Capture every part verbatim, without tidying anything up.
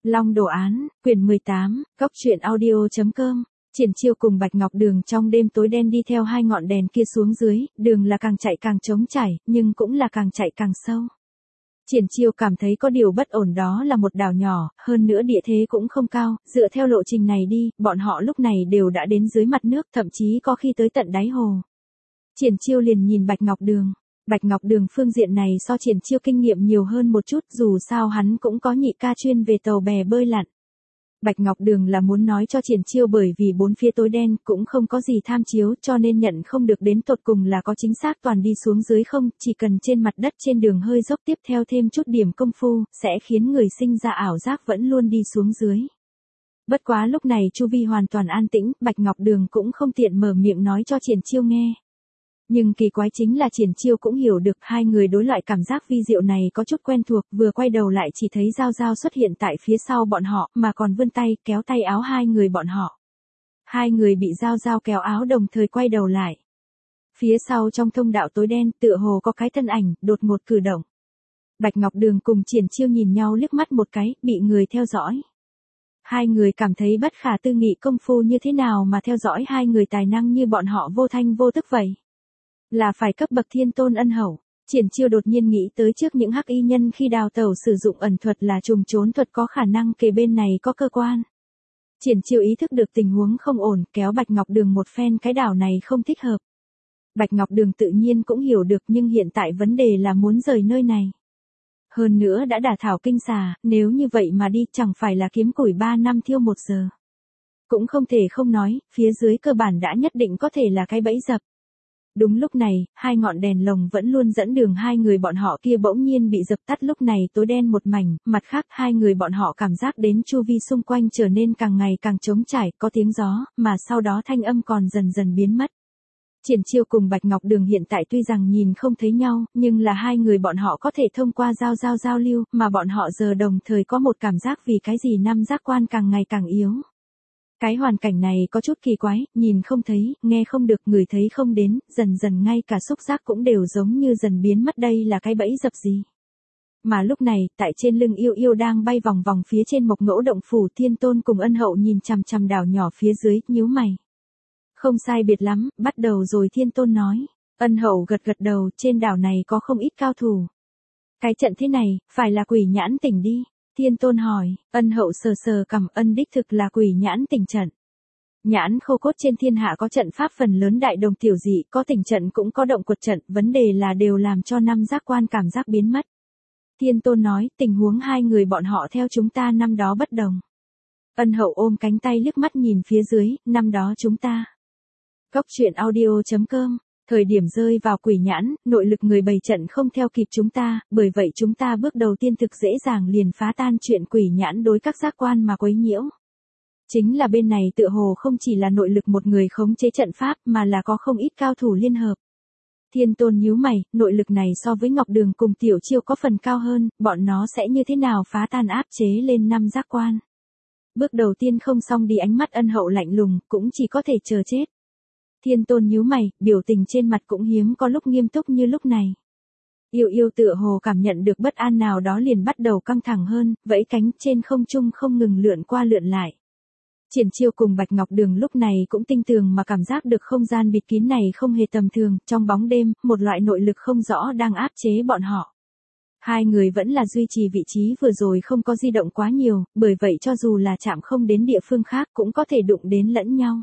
Long Đồ Án, quyển mười tám, góc truyện audio chấm com. Triển Chiêu cùng Bạch Ngọc Đường trong đêm tối đen đi theo hai ngọn đèn kia xuống dưới, đường là càng chạy càng trống trải, nhưng cũng là càng chạy càng sâu. Triển Chiêu cảm thấy có điều bất ổn, đó là một đảo nhỏ, hơn nữa địa thế cũng không cao, dựa theo lộ trình này đi, bọn họ lúc này đều đã đến dưới mặt nước, thậm chí có khi tới tận đáy hồ. Triển Chiêu liền nhìn Bạch Ngọc Đường. Bạch Ngọc Đường phương diện này so Triển Chiêu kinh nghiệm nhiều hơn một chút, dù sao hắn cũng có nhị ca chuyên về tàu bè bơi lặn. Bạch Ngọc Đường là muốn nói cho Triển Chiêu bởi vì bốn phía tối đen cũng không có gì tham chiếu cho nên nhận không được đến tột cùng là có chính xác toàn đi xuống dưới không, chỉ cần trên mặt đất trên đường hơi dốc tiếp theo thêm chút điểm công phu, sẽ khiến người sinh ra ảo giác vẫn luôn đi xuống dưới. Bất quá lúc này chu vi hoàn toàn an tĩnh, Bạch Ngọc Đường cũng không tiện mở miệng nói cho Triển Chiêu nghe. Nhưng kỳ quái chính là Triển Chiêu cũng hiểu được hai người đối loại cảm giác vi diệu này có chút quen thuộc, vừa quay đầu lại chỉ thấy Giao Giao xuất hiện tại phía sau bọn họ, mà còn vươn tay, kéo tay áo hai người bọn họ. Hai người bị Giao Giao kéo áo đồng thời quay đầu lại. Phía sau trong thông đạo tối đen, tựa hồ có cái thân ảnh, đột ngột cử động. Bạch Ngọc Đường cùng Triển Chiêu nhìn nhau liếc mắt một cái, bị người theo dõi. Hai người cảm thấy bất khả tư nghị, công phu như thế nào mà theo dõi hai người tài năng như bọn họ vô thanh vô tức vậy. Là phải cấp bậc thiên tôn ân hậu. Triển Chiêu đột nhiên nghĩ tới trước những hắc y nhân khi đào tẩu sử dụng ẩn thuật là trùng trốn thuật, có khả năng kề bên này có cơ quan. Triển Chiêu ý thức được tình huống không ổn, kéo Bạch Ngọc Đường một phen, cái đảo này không thích hợp. Bạch Ngọc Đường tự nhiên cũng hiểu được, nhưng hiện tại vấn đề là muốn rời nơi này. Hơn nữa đã đả thảo kinh xà, nếu như vậy mà đi chẳng phải là kiếm củi ba năm thiêu một giờ. Cũng không thể không nói, phía dưới cơ bản đã nhất định có thể là cái bẫy dập. Đúng lúc này, hai ngọn đèn lồng vẫn luôn dẫn đường hai người bọn họ kia bỗng nhiên bị dập tắt, lúc này tối đen một mảnh, mặt khác hai người bọn họ cảm giác đến chu vi xung quanh trở nên càng ngày càng trống trải, có tiếng gió, mà sau đó thanh âm còn dần dần biến mất. Triển Chiêu cùng Bạch Ngọc Đường hiện tại tuy rằng nhìn không thấy nhau, nhưng là hai người bọn họ có thể thông qua giao giao giao lưu, mà bọn họ giờ đồng thời có một cảm giác vì cái gì năm giác quan càng ngày càng yếu. Cái hoàn cảnh này có chút kỳ quái, nhìn không thấy, nghe không được, ngửi thấy không đến, dần dần ngay cả xúc giác cũng đều giống như dần biến mất, đây là cái bẫy dập gì. Mà lúc này, tại trên lưng Yêu Yêu đang bay vòng vòng phía trên Mộc Ngỗ động phủ, Thiên Tôn cùng Ân Hậu nhìn chằm chằm đảo nhỏ phía dưới, nhíu mày. Không sai biệt lắm, bắt đầu rồi, Thiên Tôn nói. Ân Hậu gật gật đầu, trên đảo này có không ít cao thủ. Cái trận thế này, phải là Quỷ Nhãn Tỉnh đi. Thiên Tôn hỏi. Ân Hậu sờ sờ cằm, ân đích thực là Quỷ Nhãn Tỉnh trận. Nhãn khô cốt trên thiên hạ có trận pháp phần lớn đại đồng tiểu dị, có tỉnh trận cũng có động quật trận, vấn đề là đều làm cho năm giác quan cảm giác biến mất. Thiên Tôn nói, tình huống hai người bọn họ theo chúng ta năm đó bất đồng. Ân Hậu ôm cánh tay liếc mắt nhìn phía dưới, năm đó chúng ta. Góc truyện audio chấm com. Thời điểm rơi vào Quỷ Nhãn, nội lực người bày trận không theo kịp chúng ta, bởi vậy chúng ta bước đầu tiên thực dễ dàng liền phá tan chuyện Quỷ Nhãn đối các giác quan mà quấy nhiễu. Chính là bên này tựa hồ không chỉ là nội lực một người khống chế trận pháp mà là có không ít cao thủ liên hợp. Thiên Tôn nhíu mày, nội lực này so với Ngọc Đường cùng Tiểu Chiêu có phần cao hơn, bọn nó sẽ như thế nào phá tan áp chế lên năm giác quan. Bước đầu tiên không xong đi, ánh mắt Ân Hậu lạnh lùng, cũng chỉ có thể chờ chết. Thiên Tôn nhíu mày, biểu tình trên mặt cũng hiếm có lúc nghiêm túc như lúc này. Yêu Yêu tựa hồ cảm nhận được bất an nào đó liền bắt đầu căng thẳng hơn, vẫy cánh trên không trung không ngừng lượn qua lượn lại. Triển Chiêu cùng Bạch Ngọc Đường lúc này cũng tinh tường mà cảm giác được không gian bịt kín này không hề tầm thường, trong bóng đêm, một loại nội lực không rõ đang áp chế bọn họ. Hai người vẫn là duy trì vị trí vừa rồi, không có di động quá nhiều, bởi vậy cho dù là chạm không đến địa phương khác cũng có thể đụng đến lẫn nhau.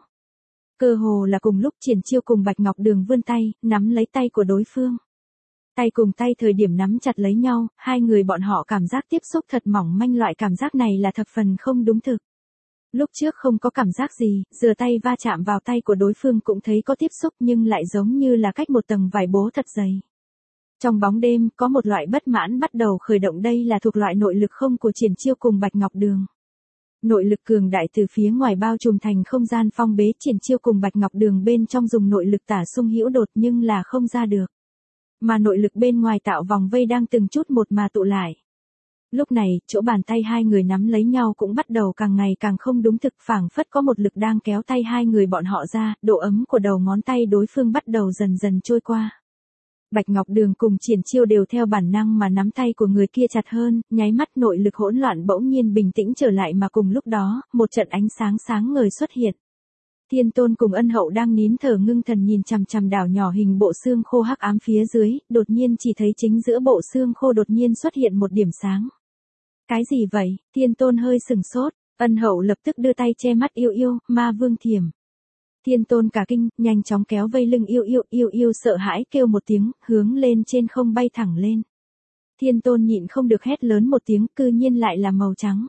Cơ hồ là cùng lúc Triển Chiêu cùng Bạch Ngọc Đường vươn tay, nắm lấy tay của đối phương. Tay cùng tay thời điểm nắm chặt lấy nhau, hai người bọn họ cảm giác tiếp xúc thật mỏng manh, loại cảm giác này là thập phần không đúng thực. Lúc trước không có cảm giác gì, giờ tay va chạm vào tay của đối phương cũng thấy có tiếp xúc nhưng lại giống như là cách một tầng vải bố thật dày. Trong bóng đêm, có một loại bất mãn bắt đầu khởi động, đây là thuộc loại nội lực không của Triển Chiêu cùng Bạch Ngọc Đường. Nội lực cường đại từ phía ngoài bao trùm thành không gian phong bế, Triển Chiêu cùng Bạch Ngọc Đường bên trong dùng nội lực tả xung hữu đột nhưng là không ra được. Mà nội lực bên ngoài tạo vòng vây đang từng chút một mà tụ lại. Lúc này, chỗ bàn tay hai người nắm lấy nhau cũng bắt đầu càng ngày càng không đúng thực, phảng phất có một lực đang kéo tay hai người bọn họ ra, độ ấm của đầu ngón tay đối phương bắt đầu dần dần trôi qua. Bạch Ngọc Đường cùng Triển Chiêu đều theo bản năng mà nắm tay của người kia chặt hơn, nháy mắt nội lực hỗn loạn bỗng nhiên bình tĩnh trở lại mà cùng lúc đó, một trận ánh sáng sáng ngời xuất hiện. Thiên Tôn cùng Ân Hậu đang nín thở ngưng thần nhìn chằm chằm đảo nhỏ hình bộ xương khô hắc ám phía dưới, đột nhiên chỉ thấy chính giữa bộ xương khô đột nhiên xuất hiện một điểm sáng. Cái gì vậy? Thiên Tôn hơi sừng sốt, Ân Hậu lập tức đưa tay che mắt Yêu Yêu, Ma Vương Thiểm. Thiên Tôn cả kinh, nhanh chóng kéo vây lưng Yêu Yêu, Yêu Yêu sợ hãi kêu một tiếng, hướng lên trên không bay thẳng lên. Thiên Tôn nhịn không được hét lớn một tiếng, cư nhiên lại là màu trắng.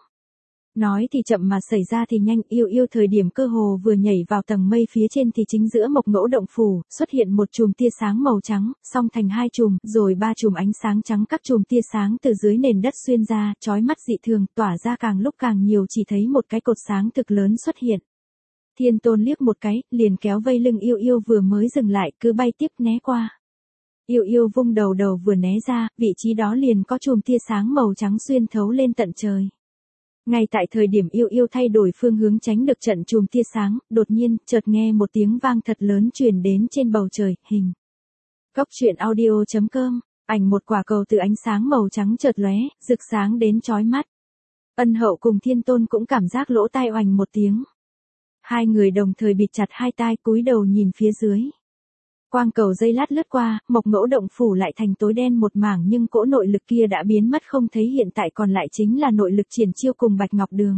Nói thì chậm mà xảy ra thì nhanh, Yêu Yêu thời điểm cơ hồ vừa nhảy vào tầng mây phía trên thì chính giữa Mộc Ngỗ động phủ, xuất hiện một chùm tia sáng màu trắng, song thành hai chùm, rồi ba chùm ánh sáng trắng, các chùm tia sáng từ dưới nền đất xuyên ra, chói mắt dị thường, tỏa ra càng lúc càng nhiều, chỉ thấy một cái cột sáng thực lớn xuất hiện. Thiên Tôn liếc một cái, liền kéo vây lưng Yêu Yêu vừa mới dừng lại, cứ bay tiếp né qua. Yêu Yêu vung đầu đầu vừa né ra, vị trí đó liền có chùm tia sáng màu trắng xuyên thấu lên tận trời. Ngay tại thời điểm Yêu Yêu thay đổi phương hướng tránh được trận chùm tia sáng, đột nhiên, chợt nghe một tiếng vang thật lớn truyền đến trên bầu trời, hình. Góc truyện audio chấm com, ảnh một quả cầu từ ánh sáng màu trắng chợt lóe, rực sáng đến chói mắt. Ân Hậu cùng Thiên Tôn cũng cảm giác lỗ tai oành một tiếng. Hai người đồng thời bịt chặt hai tai cúi đầu nhìn phía dưới. Quang cầu giây lát lướt qua, Mộc Ngỗ động phủ lại thành tối đen một mảng nhưng cỗ nội lực kia đã biến mất không thấy, hiện tại còn lại chính là nội lực Triển Chiêu cùng Bạch Ngọc Đường.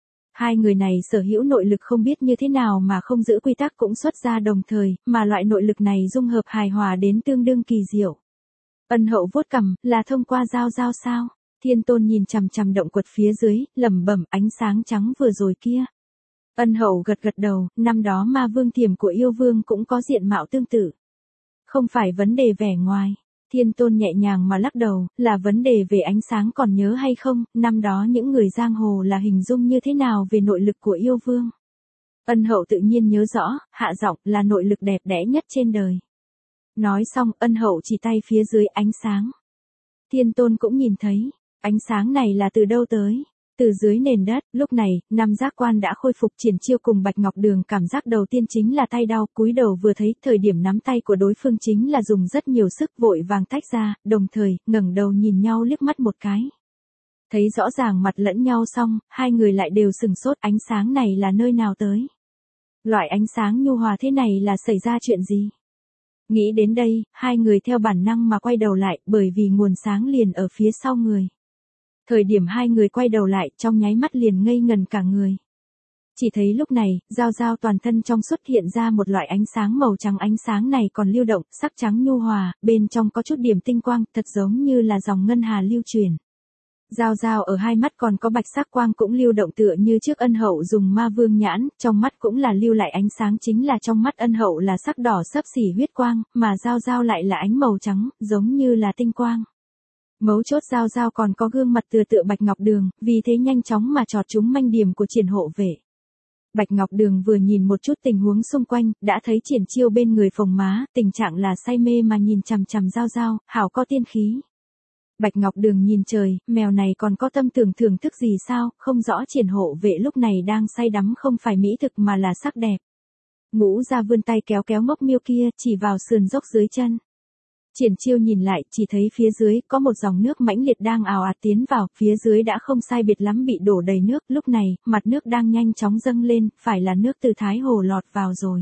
Hai người này sở hữu nội lực không biết như thế nào mà không giữ quy tắc cũng xuất ra đồng thời, mà loại nội lực này dung hợp hài hòa đến tương đương kỳ diệu. Ân Hậu vuốt cằm, là thông qua giao giao sao? Thiên Tôn nhìn chằm chằm động quật phía dưới, lẩm bẩm, ánh sáng trắng vừa rồi kia. Ân Hậu gật gật đầu, năm đó Ma Vương Thiểm của Yêu Vương cũng có diện mạo tương tự. Không phải vấn đề vẻ ngoài. Thiên Tôn nhẹ nhàng mà lắc đầu, là vấn đề về ánh sáng, còn nhớ hay không, năm đó những người giang hồ là hình dung như thế nào về nội lực của Yêu Vương. Ân Hậu tự nhiên nhớ rõ, hạ giọng, là nội lực đẹp đẽ nhất trên đời. Nói xong, Ân Hậu chỉ tay phía dưới ánh sáng. Thiên Tôn cũng nhìn thấy, ánh sáng này là từ đâu tới? Từ dưới nền đất, lúc này, năm giác quan đã khôi phục. Triển Chiêu cùng Bạch Ngọc Đường cảm giác đầu tiên chính là tay đau, cúi đầu vừa thấy, thời điểm nắm tay của đối phương chính là dùng rất nhiều sức, vội vàng tách ra, đồng thời, ngẩng đầu nhìn nhau liếc mắt một cái. Thấy rõ ràng mặt lẫn nhau xong, hai người lại đều sừng sốt, ánh sáng này là nơi nào tới? Loại ánh sáng nhu hòa thế này là xảy ra chuyện gì? Nghĩ đến đây, hai người theo bản năng mà quay đầu lại, bởi vì nguồn sáng liền ở phía sau người. Thời điểm hai người quay đầu lại, trong nháy mắt liền ngây ngần cả người. Chỉ thấy lúc này, Giao Giao toàn thân trong xuất hiện ra một loại ánh sáng màu trắng, ánh sáng này còn lưu động, sắc trắng nhu hòa, bên trong có chút điểm tinh quang, thật giống như là dòng ngân hà lưu truyền. Giao Giao ở hai mắt còn có bạch sắc quang cũng lưu động tựa như trước Ân Hậu dùng Ma Vương nhãn, trong mắt cũng là lưu lại ánh sáng, chính là trong mắt Ân Hậu là sắc đỏ xấp xỉ huyết quang, mà Giao Giao lại là ánh màu trắng, giống như là tinh quang. Mấu chốt Giao Giao còn có gương mặt tựa tựa Bạch Ngọc Đường, vì thế nhanh chóng mà chọt trúng manh điểm của Triển hộ vệ. Bạch Ngọc Đường vừa nhìn một chút tình huống xung quanh, đã thấy Triển Chiêu bên người phồng má, tình trạng là say mê mà nhìn chằm chằm Giao Giao, hảo có tiên khí. Bạch Ngọc Đường nhìn trời, mèo này còn có tâm tưởng thưởng thức gì sao, không rõ Triển hộ vệ lúc này đang say đắm không phải mỹ thực mà là sắc đẹp. Ngũ ra vươn tay kéo kéo ngốc miêu kia, chỉ vào sườn dốc dưới chân. Triển Chiêu nhìn lại, chỉ thấy phía dưới có một dòng nước mãnh liệt đang ào ạt tiến vào, phía dưới đã không sai biệt lắm bị đổ đầy nước, lúc này, mặt nước đang nhanh chóng dâng lên, phải là nước từ Thái Hồ lọt vào rồi.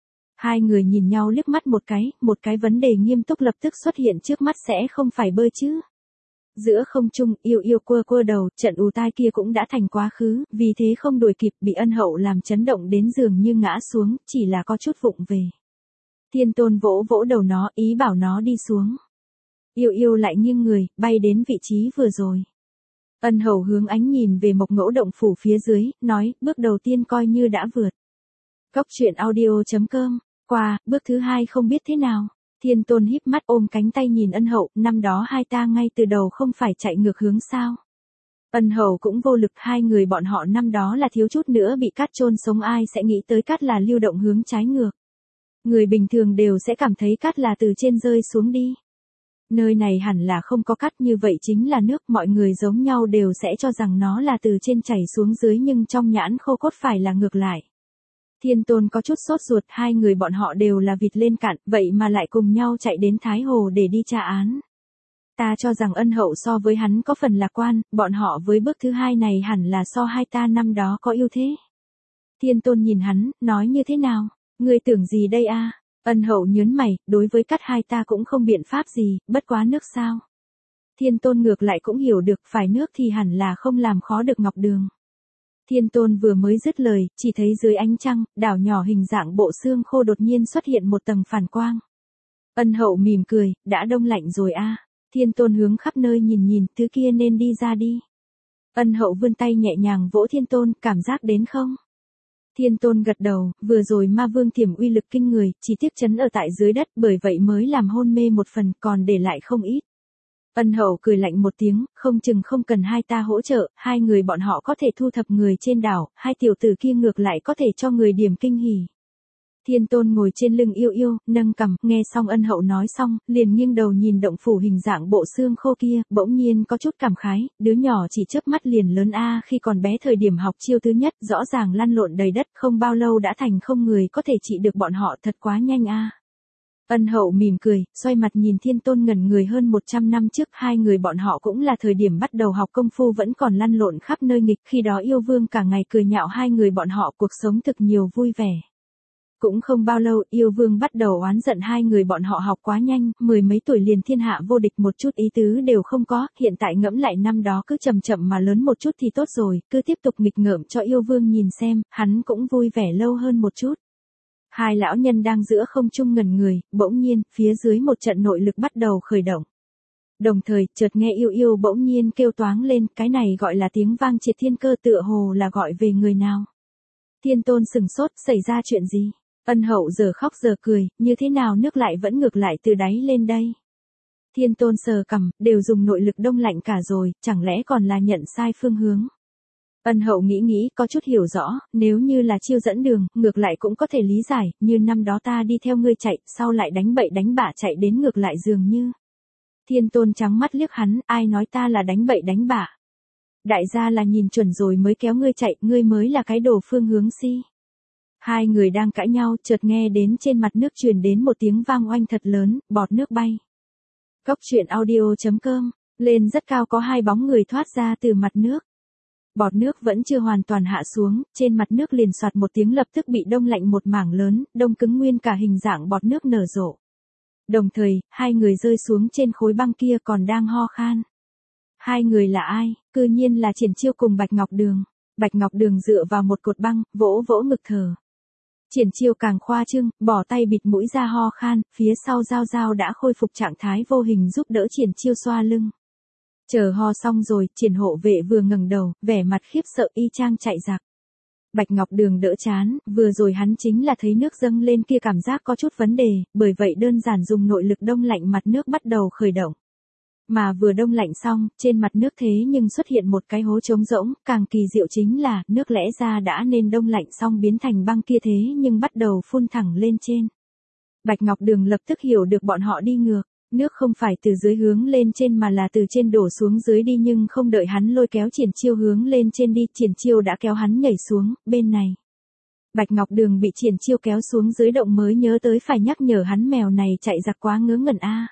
Hai người nhìn nhau liếc mắt một cái, một cái vấn đề nghiêm túc lập tức xuất hiện trước mắt, sẽ không phải bơi chứ. Giữa không trung, Yêu Yêu quơ quơ đầu, trận ù tai kia cũng đã thành quá khứ, vì thế không đuổi kịp, bị Ân Hậu làm chấn động đến giường như ngã xuống, chỉ là có chút vụng về. Thiên Tôn vỗ vỗ đầu nó, ý bảo nó đi xuống. Yêu Yêu lại nghiêng người, bay đến vị trí vừa rồi. Ân Hậu hướng ánh nhìn về Mộc Ngỗ động phủ phía dưới, nói, bước đầu tiên coi như đã vượt. Góc truyện audio chấm com, qua, bước thứ hai không biết thế nào. Thiên Tôn híp mắt ôm cánh tay nhìn Ân Hậu, năm đó hai ta ngay từ đầu không phải chạy ngược hướng sao. Ân Hậu cũng vô lực, hai người bọn họ năm đó là thiếu chút nữa bị cát chôn sống, ai sẽ nghĩ tới cát là lưu động hướng trái ngược. Người bình thường đều sẽ cảm thấy cát là từ trên rơi xuống đi. Nơi này hẳn là không có cát, như vậy chính là nước, mọi người giống nhau đều sẽ cho rằng nó là từ trên chảy xuống dưới, nhưng trong nhãn khô cốt phải là ngược lại. Thiên Tôn có chút sốt ruột, hai người bọn họ đều là vịt lên cạn, vậy mà lại cùng nhau chạy đến Thái Hồ để đi tra án. Ta cho rằng ân hậu so với hắn có phần lạc quan, bọn họ với bước thứ hai này hẳn là so hai ta năm đó có ưu thế. Thiên Tôn nhìn hắn, nói như thế nào? Ngươi tưởng gì đây a? Ân hậu nhớn mày, đối với cắt hai ta cũng không biện pháp gì, bất quá nước sao? Thiên Tôn ngược lại cũng hiểu được, phải nước thì hẳn là không làm khó được Ngọc Đường. Thiên Tôn vừa mới dứt lời, chỉ thấy dưới ánh trăng, đảo nhỏ hình dạng bộ xương khô đột nhiên xuất hiện một tầng phản quang. Ân hậu mỉm cười, đã đông lạnh rồi a. Thiên Tôn hướng khắp nơi nhìn nhìn, thứ kia nên đi ra đi. Ân hậu vươn tay nhẹ nhàng vỗ Thiên Tôn, cảm giác đến không? Thiên Tôn gật đầu, vừa rồi ma vương thiểm uy lực kinh người, chỉ tiếc chấn ở tại dưới đất, bởi vậy mới làm hôn mê một phần, còn để lại không ít. Ân hậu cười lạnh một tiếng, không chừng không cần hai ta hỗ trợ, hai người bọn họ có thể thu thập người trên đảo, hai tiểu tử kia ngược lại có thể cho người điểm kinh hỉ. Thiên Tôn ngồi trên lưng yêu yêu, nâng cằm, nghe xong ân hậu nói xong, liền nghiêng đầu nhìn động phủ hình dạng bộ xương khô kia, bỗng nhiên có chút cảm khái, đứa nhỏ chỉ chớp mắt liền lớn a, khi còn bé thời điểm học chiêu thứ nhất, rõ ràng lăn lộn đầy đất, không bao lâu đã thành không người có thể trị được bọn họ, thật quá nhanh a. Ân hậu mỉm cười, xoay mặt nhìn Thiên Tôn ngẩn người hơn một trăm năm trước, hai người bọn họ cũng là thời điểm bắt đầu học công phu vẫn còn lăn lộn khắp nơi nghịch, khi đó yêu vương cả ngày cười nhạo hai người bọn họ, cuộc sống thực nhiều vui vẻ. Cũng không bao lâu, yêu vương bắt đầu oán giận hai người bọn họ học quá nhanh, mười mấy tuổi liền thiên hạ vô địch, một chút ý tứ đều không có, hiện tại ngẫm lại năm đó cứ chậm chậm mà lớn một chút thì tốt rồi, cứ tiếp tục nghịch ngợm cho yêu vương nhìn xem, hắn cũng vui vẻ lâu hơn một chút. Hai lão nhân đang giữa không trung ngẩn người, bỗng nhiên, phía dưới một trận nội lực bắt đầu khởi động. Đồng thời, chợt nghe yêu yêu bỗng nhiên kêu toáng lên, cái này gọi là tiếng vang triệt thiên cơ, tựa hồ là gọi về người nào. Thiên Tôn sừng sốt, xảy ra chuyện gì? Ân hậu giờ khóc giờ cười, như thế nào nước lại vẫn ngược lại từ đáy lên đây? Thiên Tôn sờ cằm, đều dùng nội lực đông lạnh cả rồi, chẳng lẽ còn là nhận sai phương hướng? Ân hậu nghĩ nghĩ, có chút hiểu rõ, nếu như là chiêu dẫn đường, ngược lại cũng có thể lý giải, như năm đó ta đi theo ngươi chạy, sau lại đánh bậy đánh bạ chạy đến ngược lại dường như. Thiên Tôn trắng mắt liếc hắn, ai nói ta là đánh bậy đánh bạ? Đại gia là nhìn chuẩn rồi mới kéo ngươi chạy, ngươi mới là cái đồ phương hướng si. Hai người đang cãi nhau, chợt nghe đến trên mặt nước truyền đến một tiếng vang oanh thật lớn, bọt nước bay. Cốc truyện audio chấm com, lên rất cao có hai bóng người thoát ra từ mặt nước. Bọt nước vẫn chưa hoàn toàn hạ xuống, trên mặt nước liền soạt một tiếng lập tức bị đông lạnh một mảng lớn, đông cứng nguyên cả hình dạng bọt nước nở rộ. Đồng thời, hai người rơi xuống trên khối băng kia còn đang ho khan. Hai người là ai? Cư nhiên là Triển Chiêu cùng Bạch Ngọc Đường. Bạch Ngọc Đường dựa vào một cột băng, vỗ vỗ ngực thở. Triển Chiêu càng khoa trương, bỏ tay bịt mũi ra ho khan, phía sau Giao Giao đã khôi phục trạng thái vô hình giúp đỡ Triển Chiêu xoa lưng. Chờ ho xong rồi, Triển hộ vệ vừa ngẩng đầu, vẻ mặt khiếp sợ y chang chạy giặc. Bạch Ngọc Đường đỡ chán, vừa rồi hắn chính là thấy nước dâng lên kia cảm giác có chút vấn đề, bởi vậy đơn giản dùng nội lực đông lạnh mặt nước bắt đầu khởi động. Mà vừa đông lạnh xong, trên mặt nước thế nhưng xuất hiện một cái hố trống rỗng, càng kỳ diệu chính là, nước lẽ ra đã nên đông lạnh xong biến thành băng kia thế nhưng bắt đầu phun thẳng lên trên. Bạch Ngọc Đường lập tức hiểu được bọn họ đi ngược, nước không phải từ dưới hướng lên trên mà là từ trên đổ xuống dưới đi, nhưng không đợi hắn lôi kéo Triển Chiêu hướng lên trên đi, Triển Chiêu đã kéo hắn nhảy xuống, bên này. Bạch Ngọc Đường bị Triển Chiêu kéo xuống dưới động mới nhớ tới phải nhắc nhở hắn mèo này chạy giặc quá ngớ ngẩn a.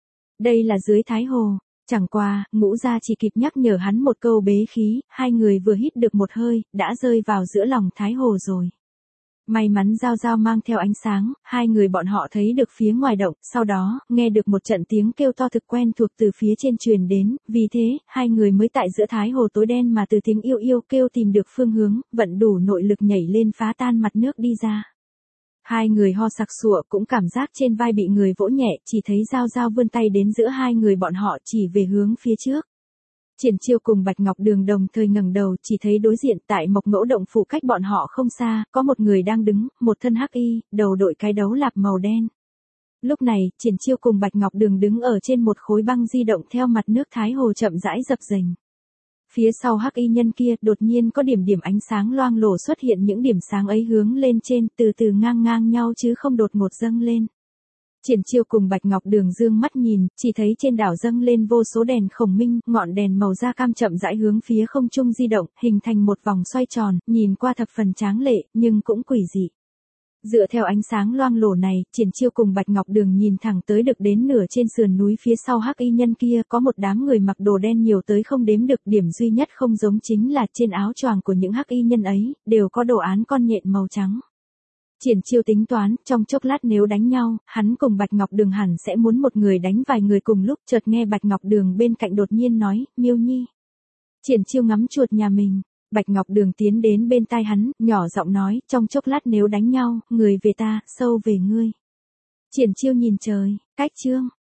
Đây là dưới Thái Hồ, chẳng qua, Ngũ Gia chỉ kịp nhắc nhở hắn một câu bế khí, hai người vừa hít được một hơi, đã rơi vào giữa lòng Thái Hồ rồi. May mắn Giao Giao mang theo ánh sáng, hai người bọn họ thấy được phía ngoài động, sau đó, nghe được một trận tiếng kêu to thực quen thuộc từ phía trên truyền đến, vì thế, hai người mới tại giữa Thái Hồ tối đen mà từ tiếng yêu yêu kêu tìm được phương hướng, vận đủ nội lực nhảy lên phá tan mặt nước đi ra. Hai người ho sặc sụa cũng cảm giác trên vai bị người vỗ nhẹ, chỉ thấy Giao Giao vươn tay đến giữa hai người bọn họ chỉ về hướng phía trước. Triển Chiêu cùng Bạch Ngọc Đường đồng thời ngẩng đầu, chỉ thấy đối diện tại Mộc Ngỗ động phủ cách bọn họ không xa, có một người đang đứng, một thân hắc y, đầu đội cái đấu lạp màu đen. Lúc này, Triển Chiêu cùng Bạch Ngọc Đường đứng ở trên một khối băng di động theo mặt nước Thái Hồ chậm rãi dập dềnh. Phía sau hắc y nhân kia, đột nhiên có điểm điểm ánh sáng loang lổ xuất hiện, những điểm sáng ấy hướng lên trên, từ từ ngang ngang nhau chứ không đột ngột dâng lên. Triển Chiêu cùng Bạch Ngọc Đường dương mắt nhìn, chỉ thấy trên đảo dâng lên vô số đèn khổng minh, ngọn đèn màu da cam chậm rãi hướng phía không trung di động, hình thành một vòng xoay tròn, nhìn qua thập phần tráng lệ, nhưng cũng quỷ dị. Dựa theo ánh sáng loang lổ này, Triển Chiêu cùng Bạch Ngọc Đường nhìn thẳng tới được đến nửa trên sườn núi phía sau hắc y nhân kia có một đám người mặc đồ đen nhiều tới không đếm được, điểm duy nhất không giống chính là trên áo choàng của những hắc y nhân ấy, đều có đồ án con nhện màu trắng. Triển Chiêu tính toán, trong chốc lát nếu đánh nhau, hắn cùng Bạch Ngọc Đường hẳn sẽ muốn một người đánh vài người cùng lúc, chợt nghe Bạch Ngọc Đường bên cạnh đột nhiên nói, Miêu Nhi. Triển Chiêu ngắm chuột nhà mình. Bạch Ngọc Đường tiến đến bên tai hắn, nhỏ giọng nói, trong chốc lát nếu đánh nhau, người về ta, sâu về ngươi. Triển Chiêu nhìn trời, cách chương.